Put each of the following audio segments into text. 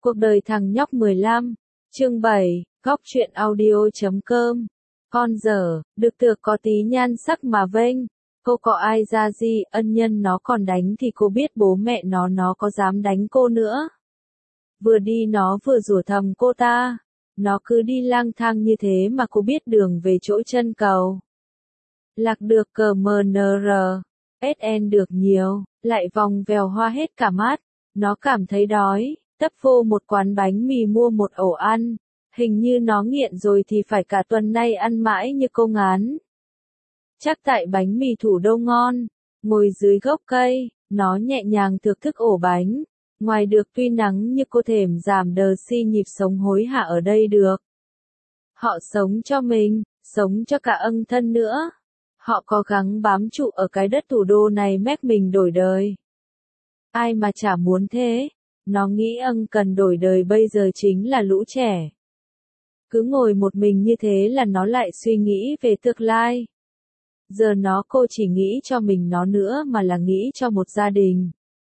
Cuộc đời thằng nhóc 15, chương 7, góc truyện audio.com. Con dở, được tược có tí nhan sắc mà vênh. Cô có ai ra gì, ân nhân nó còn đánh thì cô biết bố mẹ nó có dám đánh cô nữa. Vừa đi nó vừa rủa thầm cô ta. Nó cứ đi lang thang như thế mà cô biết đường về chỗ chân cầu. Lạc được CMNR, SN được nhiều, lại vòng vèo hoa hết cả mắt. Nó cảm thấy đói, tấp vô một quán bánh mì mua một ổ ăn. Hình như nó nghiện rồi thì phải cả tuần nay ăn mãi như cô ngán. Chắc tại bánh mì thủ đô ngon. Ngồi dưới gốc cây, nó nhẹ nhàng thưởng thức ổ bánh. Ngoài được tuy nắng như cô thèm giảm đờ si nhịp sống hối hả ở đây được. Họ sống cho mình, sống cho cả ân thân nữa. Họ cố gắng bám trụ ở cái đất thủ đô này mép mình đổi đời. Ai mà chả muốn thế. Nó nghĩ cần đổi đời bây giờ chính là lũ trẻ. Cứ ngồi một mình như thế là nó lại suy nghĩ về tương lai. Giờ cô chỉ nghĩ cho mình nó nữa mà là nghĩ cho một gia đình.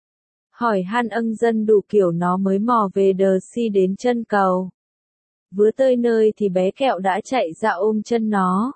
Hỏi han dân đủ kiểu nó mới mò về đờ si đến chân cầu. Vừa tới nơi thì bé Kẹo đã chạy ra ôm chân nó.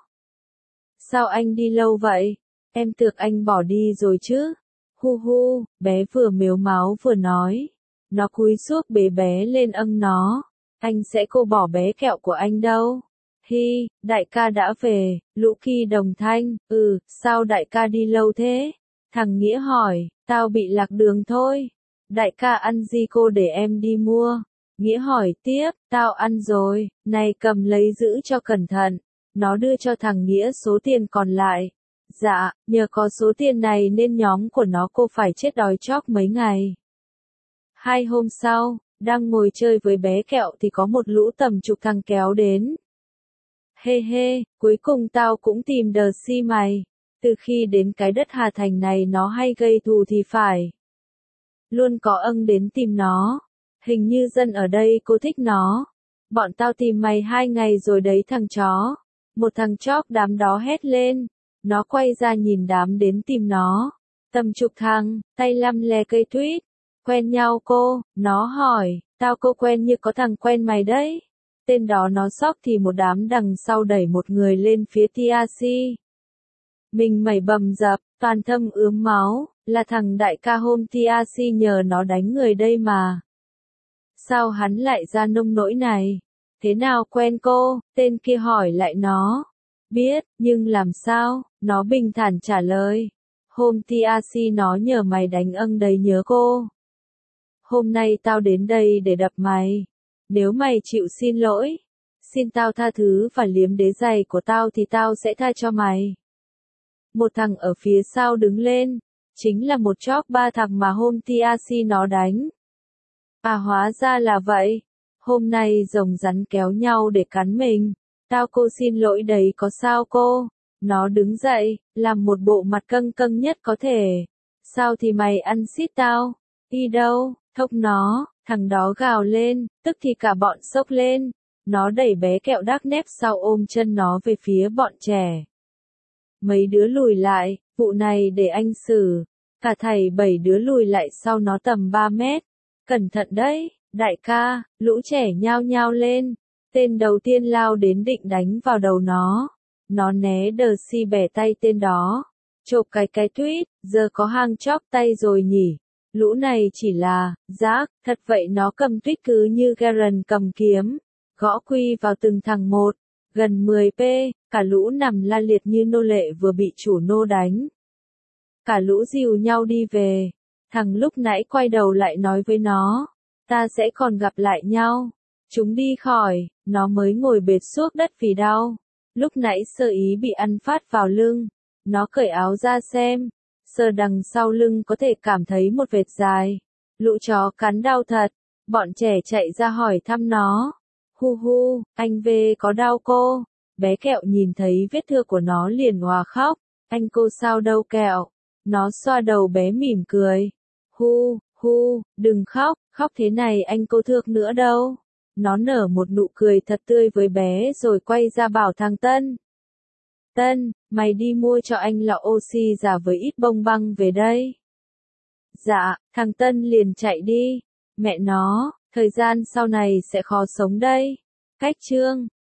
Sao anh đi lâu vậy? Em tưởng anh bỏ đi rồi chứ? Hu hu, bé vừa mếu máo vừa nói. Nó cúi xuống bế bé lên nó. Anh sẽ cô bỏ bé Kẹo của anh đâu. Hi, đại ca đã về, Lũ Kỳ đồng thanh, sao đại ca đi lâu thế? Thằng Nghĩa hỏi, tao bị lạc đường thôi. Đại ca ăn gì cô để em đi mua? Nghĩa hỏi tiếp, tao ăn rồi, này cầm lấy giữ cho cẩn thận. Nó đưa cho thằng Nghĩa số tiền còn lại. Dạ, nhờ có số tiền này nên nhóm của cô phải chết đói chóc mấy ngày. 2 hôm sau, đang ngồi chơi với bé Kẹo thì có một lũ tầm chục thằng kéo đến. Hê hê, cuối cùng tao cũng tìm đờ si mày. Từ khi đến cái đất Hà Thành này nó hay gây thù thì phải. Luôn có đến tìm nó. Hình như dân ở đây cô thích nó. Bọn tao tìm mày 2 ngày rồi đấy thằng chó. Một thằng chóp đám đó hét lên. Nó quay ra nhìn đám đến tìm nó. Tầm chục thằng, tay lăm le cây tuyết. Quen nhau cô, nó hỏi, tao cô quen như có thằng quen mày đấy. Tên đó nó sốc thì một đám đằng sau đẩy một người lên phía TRC. Mình mẩy bầm dập, toàn thân ướm máu, là thằng đại ca hôm TRC nhờ nó đánh người đây mà. Sao hắn lại ra nông nỗi này? Thế nào quen cô? Tên kia hỏi lại nó. Biết, nhưng làm sao? Nó bình thản trả lời. Hôm TRC nó nhờ mày đánh đấy nhớ cô. Hôm nay tao đến đây để đập mày. Nếu mày chịu xin lỗi, xin tao tha thứ và liếm đế giày của tao thì tao sẽ tha cho mày. Một thằng ở phía sau đứng lên, chính là một chóp 3 thằng mà hôm TRC nó đánh. À hóa ra là vậy, hôm nay rồng rắn kéo nhau để cắn mình. Tao cô xin lỗi đấy có sao cô? Nó đứng dậy, làm một bộ mặt căng căng nhất có thể. Sao thì mày ăn xít tao? Đi đâu? Thốc nó. Thằng đó gào lên, tức thì cả bọn sốc lên. Nó đẩy bé Kẹo đắc nép sau ôm chân nó về phía bọn trẻ. Mấy đứa lùi lại, vụ này để anh xử. Cả thầy 7 đứa lùi lại sau nó tầm 3 mét. Cẩn thận đấy, đại ca, lũ trẻ nhao nhao lên. Tên đầu tiên lao đến định đánh vào đầu nó. Nó né đờ si bẻ tay tên đó. Chộp cái tuyết, giờ có hang chóp tay rồi nhỉ. Lũ này chỉ là, rác, thật vậy nó cầm tuyết cứ như Garen cầm kiếm, gõ quy vào từng thằng một, gần 10p, cả lũ nằm la liệt như nô lệ vừa bị chủ nô đánh. Cả lũ dìu nhau đi về, thằng lúc nãy quay đầu lại nói với nó, ta sẽ còn gặp lại nhau. Chúng đi khỏi, nó mới ngồi bệt suốt đất vì đau. Lúc nãy sơ ý bị ăn phát vào lưng, nó cởi áo ra xem. Sờ đằng sau lưng có thể cảm thấy một vệt dài. Lũ chó cắn đau thật. Bọn trẻ chạy ra hỏi thăm nó. Hu hu, anh về có đau cô? Bé Kẹo nhìn thấy vết thương của nó liền òa khóc. Anh cô sao đâu Kẹo? Nó xoa đầu bé mỉm cười. Hu, hu, đừng khóc, khóc thế này anh cô thương nữa đâu. Nó nở một nụ cười thật tươi với bé rồi quay ra bảo thằng Tân. Tân, mày đi mua cho anh lọ oxy giả với ít bông băng về đây. Dạ, thằng Tân liền chạy đi. Mẹ nó, Thời gian sau này sẽ khó sống đây. Cách chương